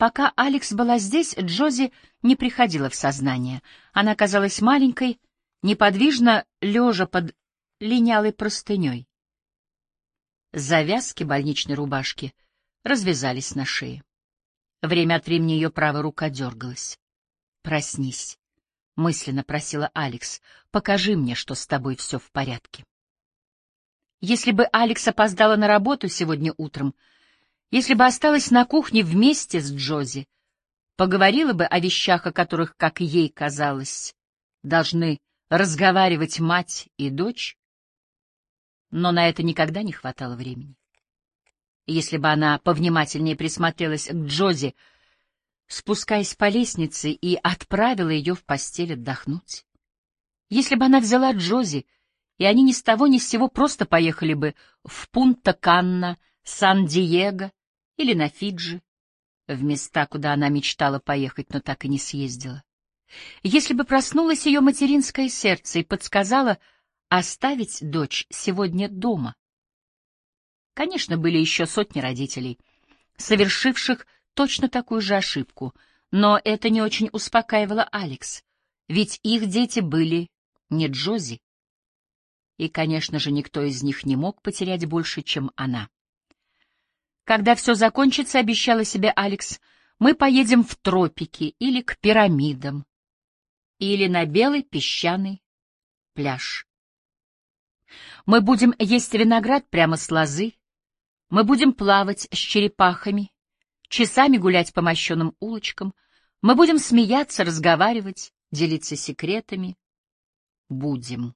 Пока Алекс была здесь, Джози не приходила в сознание. Она казалась маленькой, неподвижно лежа под линялой простыней. Завязки больничной рубашки развязались на шее. Время от времени ее правая рука дергалась. «Проснись», — мысленно просила Алекс, — «покажи мне, что с тобой все в порядке». Если бы Алекс опоздала на работу сегодня утром, если бы осталась на кухне вместе с Джози, поговорила бы о вещах, о которых, как ей казалось, должны разговаривать мать и дочь, но на это никогда не хватало времени. Если бы она повнимательнее присмотрелась к Джози, спускаясь по лестнице, и отправила ее в постель отдохнуть. Если бы она взяла Джози, и они ни с того ни с сего просто поехали бы в Пунта-Канна, Сан-Диего или на Фиджи, в места, куда она мечтала поехать, но так и не съездила. Если бы проснулось ее материнское сердце и подсказало оставить дочь сегодня дома. Конечно, были еще сотни родителей, совершивших точно такую же ошибку, но это не очень успокаивало Алекс, ведь их дети были не Джози. И, конечно же, никто из них не мог потерять больше, чем она. Когда все закончится, обещала себе Алекс, мы поедем в тропики или к пирамидам, или на белый песчаный пляж. Мы будем есть виноград прямо с лозы, мы будем плавать с черепахами, часами гулять по мощеным улочкам, мы будем смеяться, разговаривать, делиться секретами. Будем.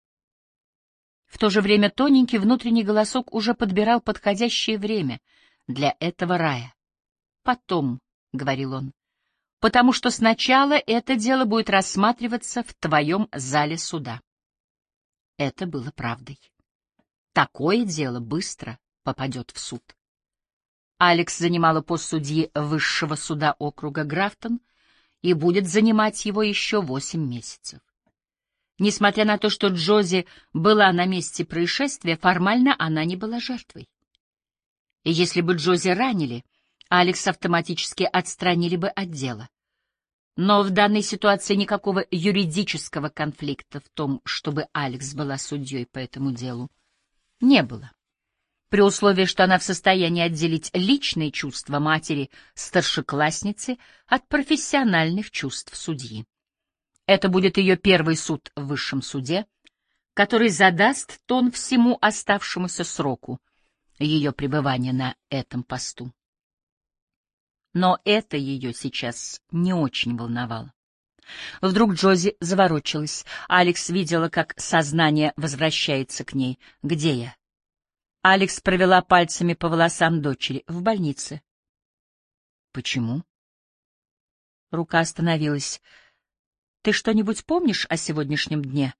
В то же время тоненький внутренний голосок уже подбирал подходящее время для этого рая. «Потом», — говорил он, — «потому что сначала это дело будет рассматриваться в твоем зале суда». Это было правдой. Такое дело быстро попадет в суд. Алекс занимала пост судьи высшего суда округа Графтон и будет занимать его еще 8 месяцев. Несмотря на то, что Джози была на месте происшествия, формально она не была жертвой. И если бы Джози ранили, Алекс автоматически отстранили бы от дела. Но в данной ситуации никакого юридического конфликта в том, чтобы Алекс была судьей по этому делу, не было. При условии, что она в состоянии отделить личные чувства матери-старшеклассницы от профессиональных чувств судьи. Это будет ее первый суд в высшем суде, который задаст тон всему оставшемуся сроку ее пребывания на этом посту. Но это ее сейчас не очень волновало. Вдруг Джози заворочилась. Алекс видела, как сознание возвращается к ней. «Где я?» Алекс провела пальцами по волосам дочери. «В больнице». «Почему?» Рука остановилась. «Ты что-нибудь помнишь о сегодняшнем дне?»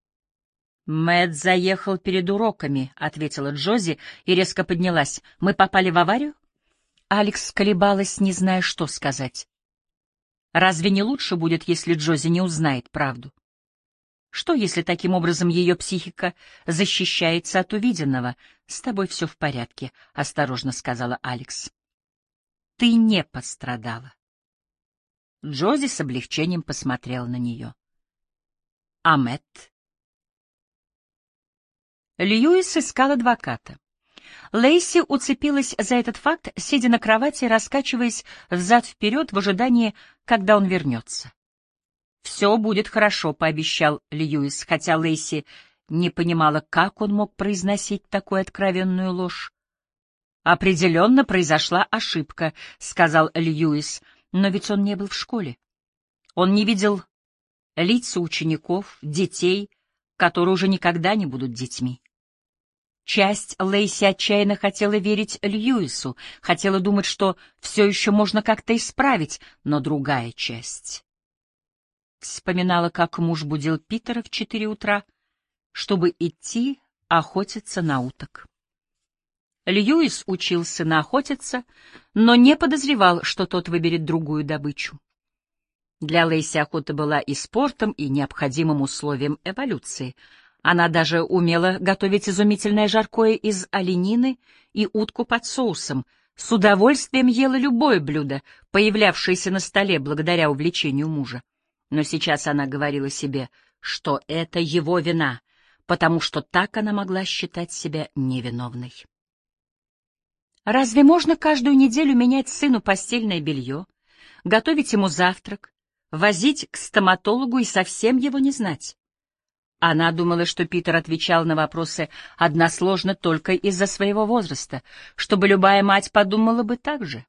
«Мэтт заехал перед уроками», — ответила Джози и резко поднялась. «Мы попали в аварию?» Алекс колебалась, не зная, что сказать. Разве не лучше будет, если Джози не узнает правду? Что, если таким образом ее психика защищается от увиденного? «С тобой все в порядке», — осторожно сказала Алекс. «Ты не пострадала». Джози с облегчением посмотрела на нее. «А Мэтт?» Льюис искал адвоката. Лейси уцепилась за этот факт, сидя на кровати и раскачиваясь взад-вперед в ожидании, когда он вернется. «Все будет хорошо», — пообещал Льюис, хотя Лейси не понимала, как он мог произносить такую откровенную ложь. «Определенно произошла ошибка», — сказал Льюис, но ведь он не был в школе. Он не видел лица учеников, детей, которые уже никогда не будут детьми. Часть Лейси отчаянно хотела верить Льюису, хотела думать, что все еще можно как-то исправить, но другая часть вспоминала, как муж будил Питера в 4 утра, чтобы идти охотиться на уток. Льюис учил сына охотиться, но не подозревал, что тот выберет другую добычу. Для Лейси охота была и спортом, и необходимым условием эволюции. Она даже умела готовить изумительное жаркое из оленины и утку под соусом, с удовольствием ела любое блюдо, появлявшееся на столе благодаря увлечению мужа. Но сейчас она говорила себе, что это его вина, потому что так она могла считать себя невиновной. Разве можно каждую неделю менять сыну постельное белье, готовить ему завтрак, возить к стоматологу и совсем его не знать? Она думала, что Питер отвечал на вопросы односложно только из-за своего возраста, чтобы любая мать подумала бы так же.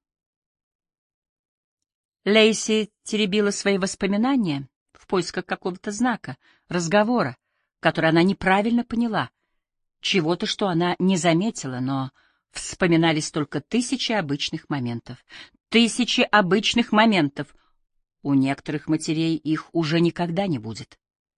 Лейси теребила свои воспоминания в поисках какого-то знака, разговора, который она неправильно поняла, чего-то, что она не заметила, но вспоминались только тысячи обычных моментов. Тысячи обычных моментов. У некоторых матерей их уже никогда не будет.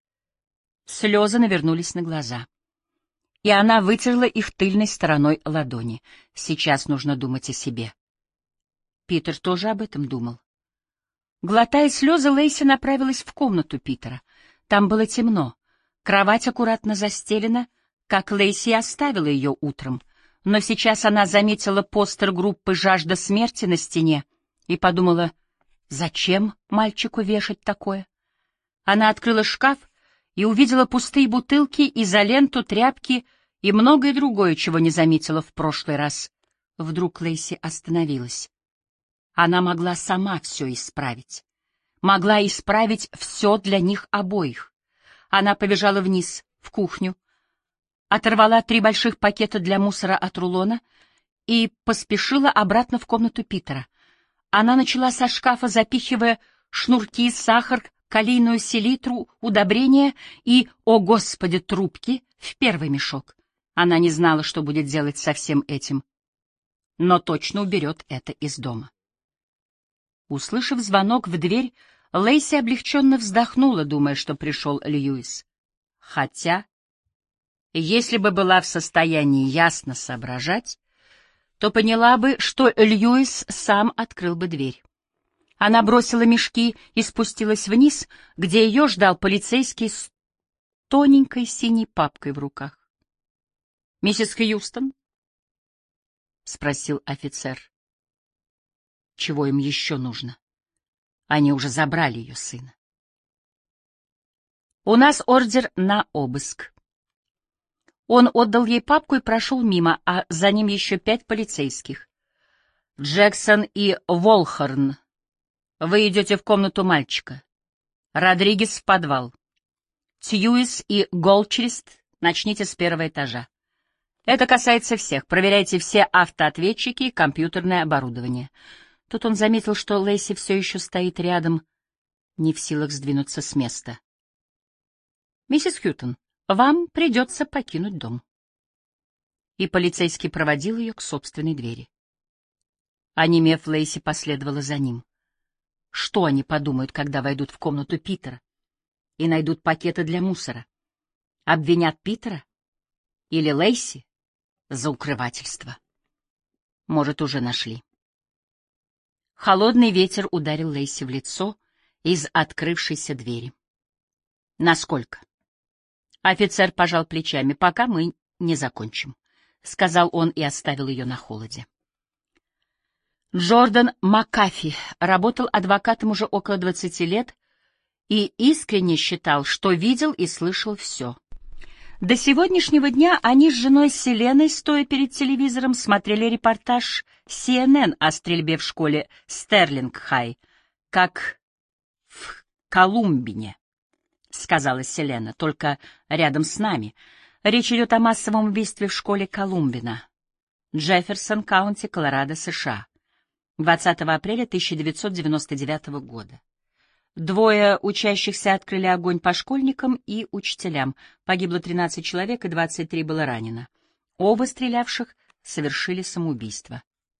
Слезы навернулись на глаза, и она вытерла их тыльной стороной ладони. Сейчас нужно думать о себе. Питер тоже об этом думал. Глотая слезы, Лейси направилась в комнату Питера. Там было темно. Кровать аккуратно застелена, как Лейси оставила ее утром. Но сейчас она заметила постер группы «Жажда смерти» на стене и подумала, зачем мальчику вешать такое? Она открыла шкаф и увидела пустые бутылки, изоленту, тряпки и многое другое, чего не заметила в прошлый раз. Вдруг Лейси остановилась. Она могла сама все исправить. Могла исправить все для них обоих. Она побежала вниз, в кухню, оторвала 3 больших пакета для мусора от рулона и поспешила обратно в комнату Питера. Она начала со шкафа, запихивая шнурки, сахар, калийную селитру, удобрения и, о господи, трубки в первый мешок. Она не знала, что будет делать со всем этим, но точно уберет это из дома. Услышав звонок в дверь, Лейси облегченно вздохнула, думая, что пришел Льюис. Хотя, если бы была в состоянии ясно соображать, то поняла бы, что Льюис сам открыл бы дверь. Она бросила мешки и спустилась вниз, где ее ждал полицейский с тоненькой синей папкой в руках. — Миссис Хьюстон? — спросил офицер. — Чего им еще нужно? Они уже забрали ее сына. — У нас ордер на обыск. Он отдал ей папку и прошел мимо, а за ним еще 5 полицейских. — Джексон и Волхорн, вы идете в комнату мальчика. Родригес в подвал. Тьюис и Голчерист начните с 1-го этажа. Это касается всех. Проверяйте все автоответчики и компьютерное оборудование. Тут он заметил, что Лейси все еще стоит рядом, не в силах сдвинуться с места. — Миссис Хьютон, вам придется покинуть дом. И полицейский проводил ее к собственной двери. Онемев, Лейси последовала за ним. Что они подумают, когда войдут в комнату Питера и найдут пакеты для мусора? Обвинят Питера или Лейси за укрывательство? Может, уже нашли. Холодный ветер ударил Лейси в лицо из открывшейся двери. Насколько? Офицер пожал плечами. Пока мы не закончим, — сказал он и оставил ее на холоде. Джордан Макафи работал адвокатом уже около 20 лет и искренне считал, что видел и слышал все. До сегодняшнего дня они с женой Селеной, стоя перед телевизором, смотрели репортаж CNN о стрельбе в школе Стерлинг-Хай, как в Колумбине, — сказала Селена, — только рядом с нами. Речь идет о массовом убийстве в школе Колумбина, Джефферсон-Каунти, Колорадо, США. 20 апреля 1999 года. 2 учащихся открыли огонь по школьникам и учителям. Погибло 13 человек и 23 было ранено. Оба стрелявших совершили самоубийство.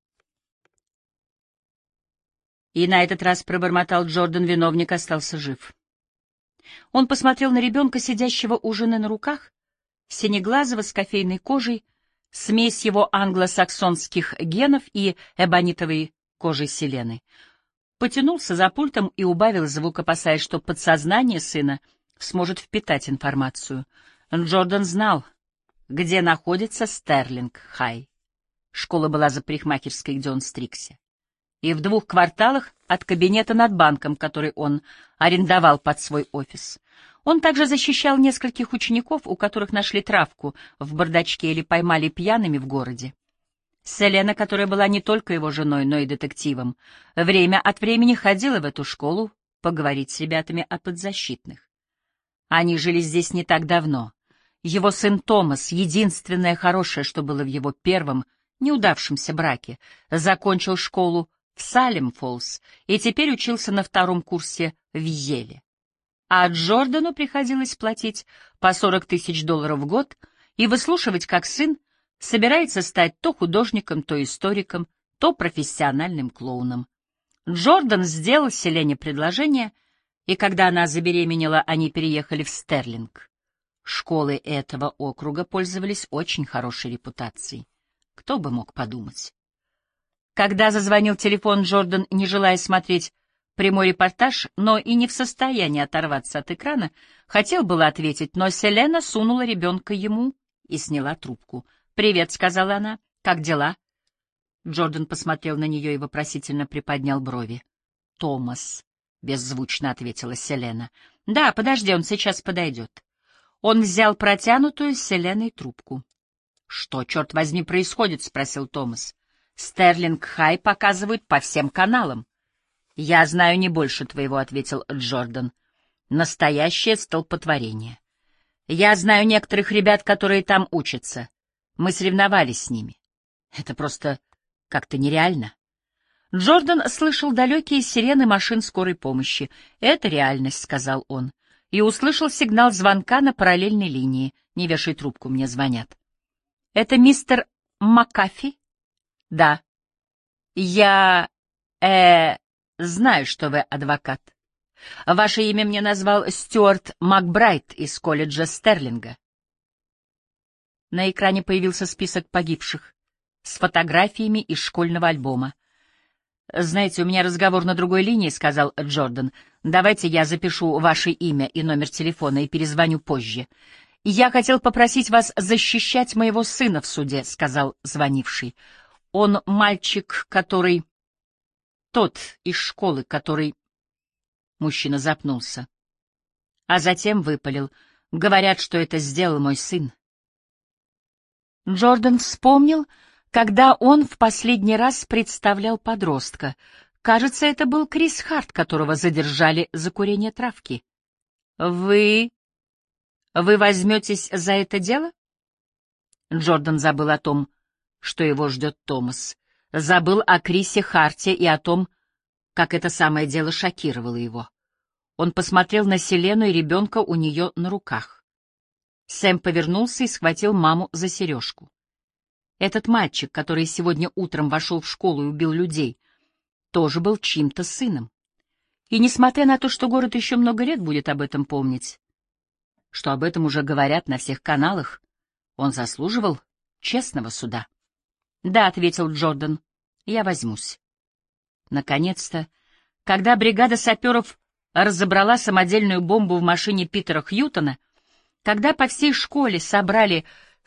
И на этот раз, пробормотал Джордан, виновник остался жив. Он посмотрел на ребенка, сидящего у жены на руках, синеглазого с кофейной кожей, смесь его англосаксонских генов и эбонитовой кожи Селены. Потянулся за пультом и убавил звук, опасаясь, что подсознание сына сможет впитать информацию. Джордан знал, где находится Стерлинг-Хай. Школа была за парикмахерской, где он стригся, и в 2 кварталах от кабинета над банком, который он арендовал под свой офис. Он также защищал нескольких учеников, у которых нашли травку в бардачке или поймали пьяными в городе. Селена, которая была не только его женой, но и детективом, время от времени ходила в эту школу поговорить с ребятами о подзащитных. Они жили здесь не так давно. Его сын Томас, единственное хорошее, что было в его первом неудавшемся браке, закончил школу в Салем-Фоллс и теперь учился на 2-м курсе в Йеле. А Джордану приходилось платить по $40 000 в год и выслушивать, как сын собирается стать то художником, то историком, то профессиональным клоуном. Джордан сделал Селене предложение, и когда она забеременела, они переехали в Стерлинг. Школы этого округа пользовались очень хорошей репутацией. Кто бы мог подумать. Когда зазвонил телефон, Джордан, не желая смотреть прямой репортаж, но и не в состоянии оторваться от экрана, хотел было ответить, но Селена сунула ребенка ему и сняла трубку. «Привет», — сказала она. «Как дела?» Джордан посмотрел на нее и вопросительно приподнял брови. «Томас», — беззвучно ответила Селена. «Да, подожди, он сейчас подойдет». Он взял протянутую Селеной трубку. «Что, черт возьми, происходит?» — спросил Томас. «Стерлинг-Хай показывают по всем каналам». «Я знаю не больше твоего», — ответил Джордан. «Настоящее столпотворение. Я знаю некоторых ребят, которые там учатся. Мы соревновались с ними. Это просто как-то нереально». Джордан слышал далекие сирены машин скорой помощи. «Это реальность», — сказал он, и услышал сигнал звонка на параллельной линии. «Не вешай трубку, мне звонят». «Это мистер Макафи?» «Да». «Я... знаю, что вы адвокат. Ваше имя мне назвал Стюарт Макбрайт из колледжа Стерлинга». На экране появился список погибших с фотографиями из школьного альбома. «Знаете, у меня разговор на другой линии», — сказал Джордан. «Давайте я запишу ваше имя и номер телефона и перезвоню позже». «Я хотел попросить вас защищать моего сына в суде», — сказал звонивший. «Он мальчик, который... тот из школы, который...» Мужчина запнулся, а затем выпалил. «Говорят, что это сделал мой сын». Джордан вспомнил, когда он в последний раз представлял подростка. Кажется, это был Крис Харт, которого задержали за курение травки. «Вы возьметесь за это дело?» Джордан забыл о том, что его ждет Томас. Забыл о Крисе Харте и о том, как это самое дело шокировало его. Он посмотрел на Селену и ребенка у нее на руках. Сэм повернулся и схватил маму за сережку. Этот мальчик, который сегодня утром вошел в школу и убил людей, тоже был чьим-то сыном. И несмотря на то, что город еще много лет будет об этом помнить, что об этом уже говорят на всех каналах, он заслуживал честного суда. «Да», — ответил Джордан, — «я возьмусь». Наконец-то, когда бригада саперов разобрала самодельную бомбу в машине Питера Хьютона, когда по всей школе собрали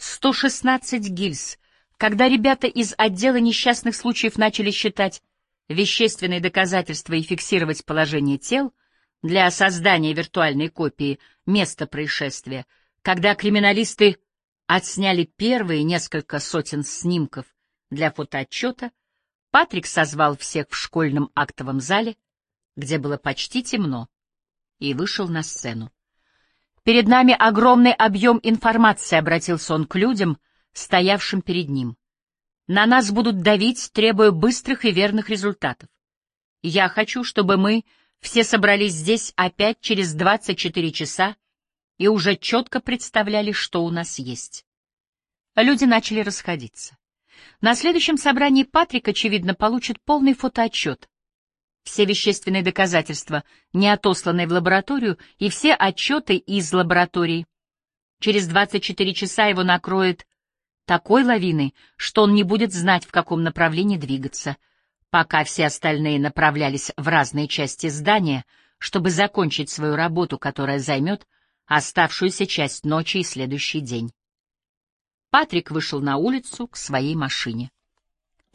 116 гильз, когда ребята из отдела несчастных случаев начали считать вещественные доказательства и фиксировать положение тел для создания виртуальной копии места происшествия, когда криминалисты отсняли первые несколько сотен снимков для фотоотчета, Патрик созвал всех в школьном актовом зале, где было почти темно, и вышел на сцену. «Перед нами огромный объем информации», — обратился он к людям, стоявшим перед ним. «На нас будут давить, требуя быстрых и верных результатов. Я хочу, чтобы мы все собрались здесь опять через 24 часа и уже четко представляли, что у нас есть». Люди начали расходиться. На следующем собрании Патрик, очевидно, получит полный фотоотчет. Все вещественные доказательства, не отосланные в лабораторию, и все отчеты из лаборатории. Через 24 часа его накроет такой лавиной, что он не будет знать, в каком направлении двигаться, пока все остальные направлялись в разные части здания, чтобы закончить свою работу, которая займет оставшуюся часть ночи и следующий день. Патрик вышел на улицу к своей машине.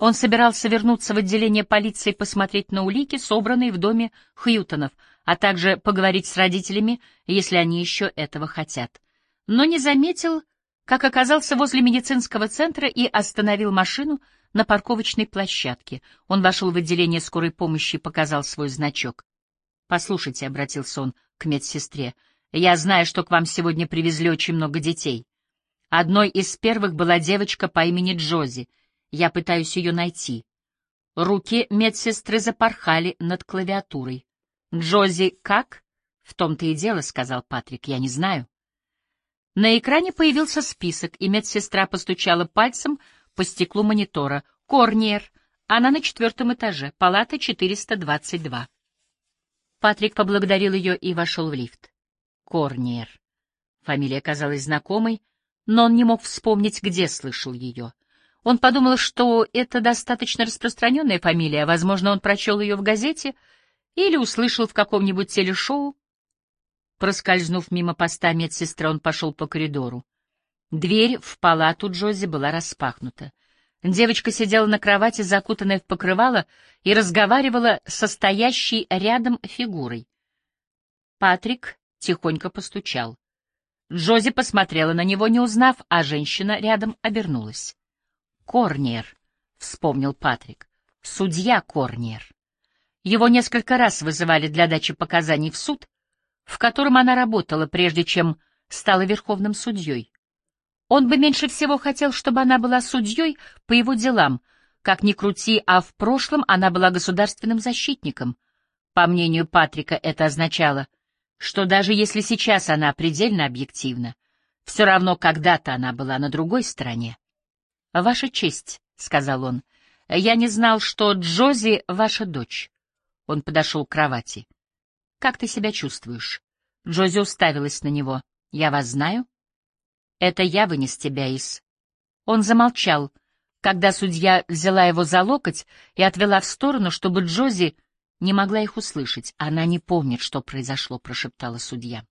Он собирался вернуться в отделение полиции посмотреть на улики, собранные в доме Хьютонов, а также поговорить с родителями, если они еще этого хотят. Но не заметил, как оказался возле медицинского центра и остановил машину на парковочной площадке. Он вошел в отделение скорой помощи и показал свой значок. «Послушайте», — обратился он к медсестре, — «я знаю, что к вам сегодня привезли очень много детей. Одной из первых была девочка по имени Джози. Я пытаюсь ее найти». Руки медсестры запорхали над клавиатурой. «Джози как?» «В том-то и дело», — сказал Патрик, — «я не знаю». На экране появился список, и медсестра постучала пальцем по стеклу монитора. «Корниер. Она на 4-м этаже, палата 422». Патрик поблагодарил ее и вошел в лифт. Корниер. Фамилия казалась знакомой, но он не мог вспомнить, где слышал ее. Он подумал, что это достаточно распространенная фамилия, возможно, он прочел ее в газете или услышал в каком-нибудь телешоу. Проскользнув мимо поста медсестры, он пошел по коридору. Дверь в палату Джози была распахнута. Девочка сидела на кровати, закутанная в покрывало, и разговаривала со стоящей рядом фигурой. Патрик тихонько постучал. Джози посмотрела на него, не узнав, а женщина рядом обернулась. «Корниер», — вспомнил Патрик, — «судья Корниер». Его несколько раз вызывали для дачи показаний в суд, в котором она работала, прежде чем стала верховным судьей. Он бы меньше всего хотел, чтобы она была судьей по его делам. Как ни крути, а в прошлом она была государственным защитником. По мнению Патрика, это означало, что даже если сейчас она предельно объективна, все равно когда-то она была на другой стороне. «Ваша честь», — сказал он, — «я не знал, что Джози — ваша дочь». Он подошел к кровати. «Как ты себя чувствуешь?» Джози уставилась на него. «Я вас знаю?» «Это я вынес тебя из...» Он замолчал, когда судья взяла его за локоть и отвела в сторону, чтобы Джози не могла их услышать. «Она не помнит, что произошло», — прошептала судья.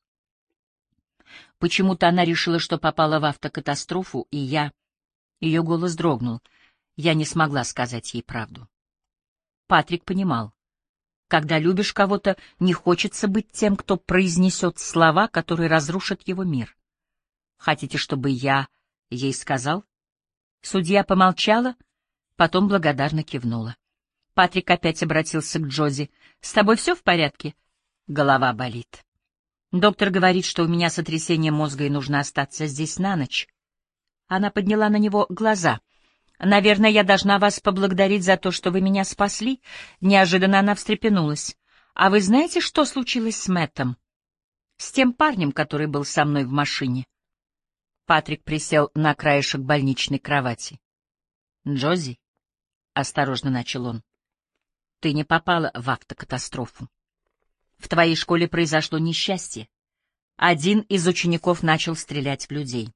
Почему-то она решила, что попала в автокатастрофу, и я... Ее голос дрогнул. Я не смогла сказать ей правду. Патрик понимал. Когда любишь кого-то, не хочется быть тем, кто произнесет слова, которые разрушат его мир. «Хотите, чтобы я ей сказал?» Судья помолчала, потом благодарно кивнула. Патрик опять обратился к Джози. «С тобой все в порядке?» «Голова болит. Доктор говорит, что у меня сотрясение мозга и нужно остаться здесь на ночь». Она подняла на него глаза. «Наверное, я должна вас поблагодарить за то, что вы меня спасли». Неожиданно она встрепенулась. «А вы знаете, что случилось с Мэттом? С тем парнем, который был со мной в машине?» Патрик присел на краешек больничной кровати. «Джози», — осторожно начал он, — «ты не попала в автокатастрофу. В твоей школе произошло несчастье. Один из учеников начал стрелять в людей».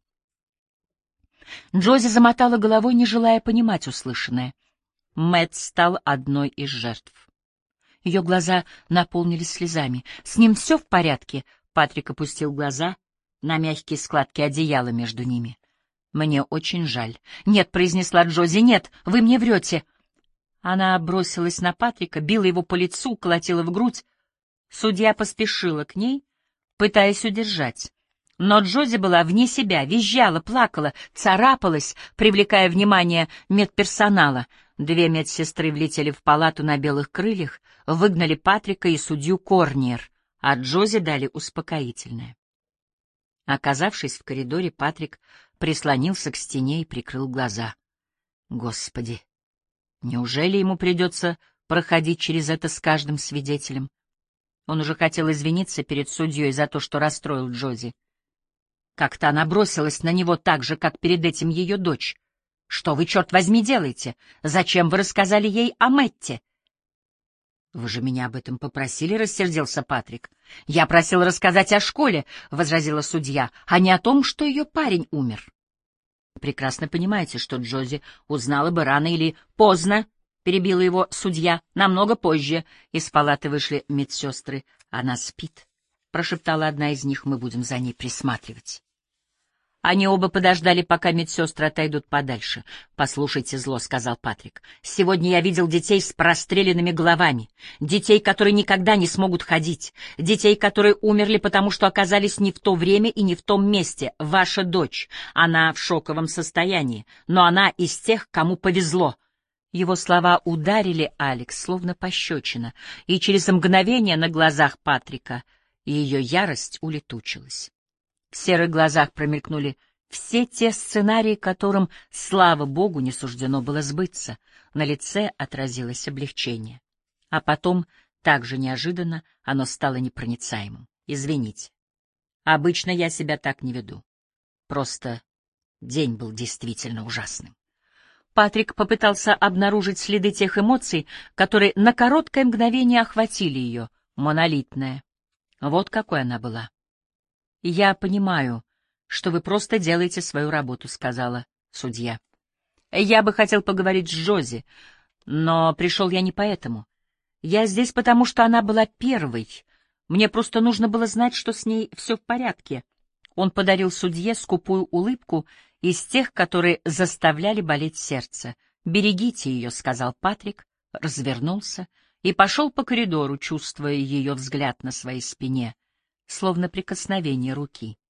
Джози замотала головой, не желая понимать услышанное. Мэтт стал одной из жертв. Ее глаза наполнились слезами. «С ним все в порядке?» Патрик опустил глаза на мягкие складки одеяла между ними. «Мне очень жаль». «Нет», — произнесла Джози, — «нет, вы мне врете». Она бросилась на Патрика, била его по лицу, колотила в грудь. Судья поспешила к ней, пытаясь удержать. Но Джози была вне себя, визжала, плакала, царапалась, привлекая внимание медперсонала. Две медсестры влетели в палату на белых крыльях, выгнали Патрика и судью Корниер, а Джози дали успокоительное. Оказавшись в коридоре, Патрик прислонился к стене и прикрыл глаза. Господи, неужели ему придется проходить через это с каждым свидетелем? Он уже хотел извиниться перед судьей за то, что расстроил Джози. Как-то она бросилась на него так же, как перед этим ее дочь. «Что вы, черт возьми, делаете? Зачем вы рассказали ей о Мэтте?» «Вы же меня об этом попросили», — рассердился Патрик. «Я просил рассказать о школе», — возразила судья, — «а не о том, что ее парень умер». «Прекрасно понимаете, что Джози узнала бы рано или поздно», — перебила его судья, — «намного позже». Из палаты вышли медсестры. «Она спит», — прошептала одна из них, — «мы будем за ней присматривать». Они оба подождали, пока медсестры отойдут подальше. «Послушайте, зло», — сказал Патрик. «Сегодня я видел детей с простреленными головами, детей, которые никогда не смогут ходить, детей, которые умерли, потому что оказались не в то время и не в том месте. Ваша дочь, она в шоковом состоянии, но она из тех, кому повезло». Его слова ударили Алекс, словно пощечина, и через мгновение на глазах Патрика ее ярость улетучилась. В серых глазах промелькнули все те сценарии, которым, слава богу, не суждено было сбыться. На лице отразилось облегчение. А потом, так же неожиданно, оно стало непроницаемым. «Извините. Обычно я себя так не веду. Просто день был действительно ужасным». Патрик попытался обнаружить следы тех эмоций, которые на короткое мгновение охватили ее, монолитная. Вот какой она была. «Я понимаю, что вы просто делаете свою работу», — сказала судья. «Я бы хотел поговорить с Джози, но пришел я не поэтому. Я здесь потому, что она была первой. Мне просто нужно было знать, что с ней все в порядке». Он подарил судье скупую улыбку из тех, которые заставляли болеть сердце. «Берегите ее», — сказал Патрик, развернулся и пошел по коридору, чувствуя ее взгляд на своей спине, словно прикосновение руки.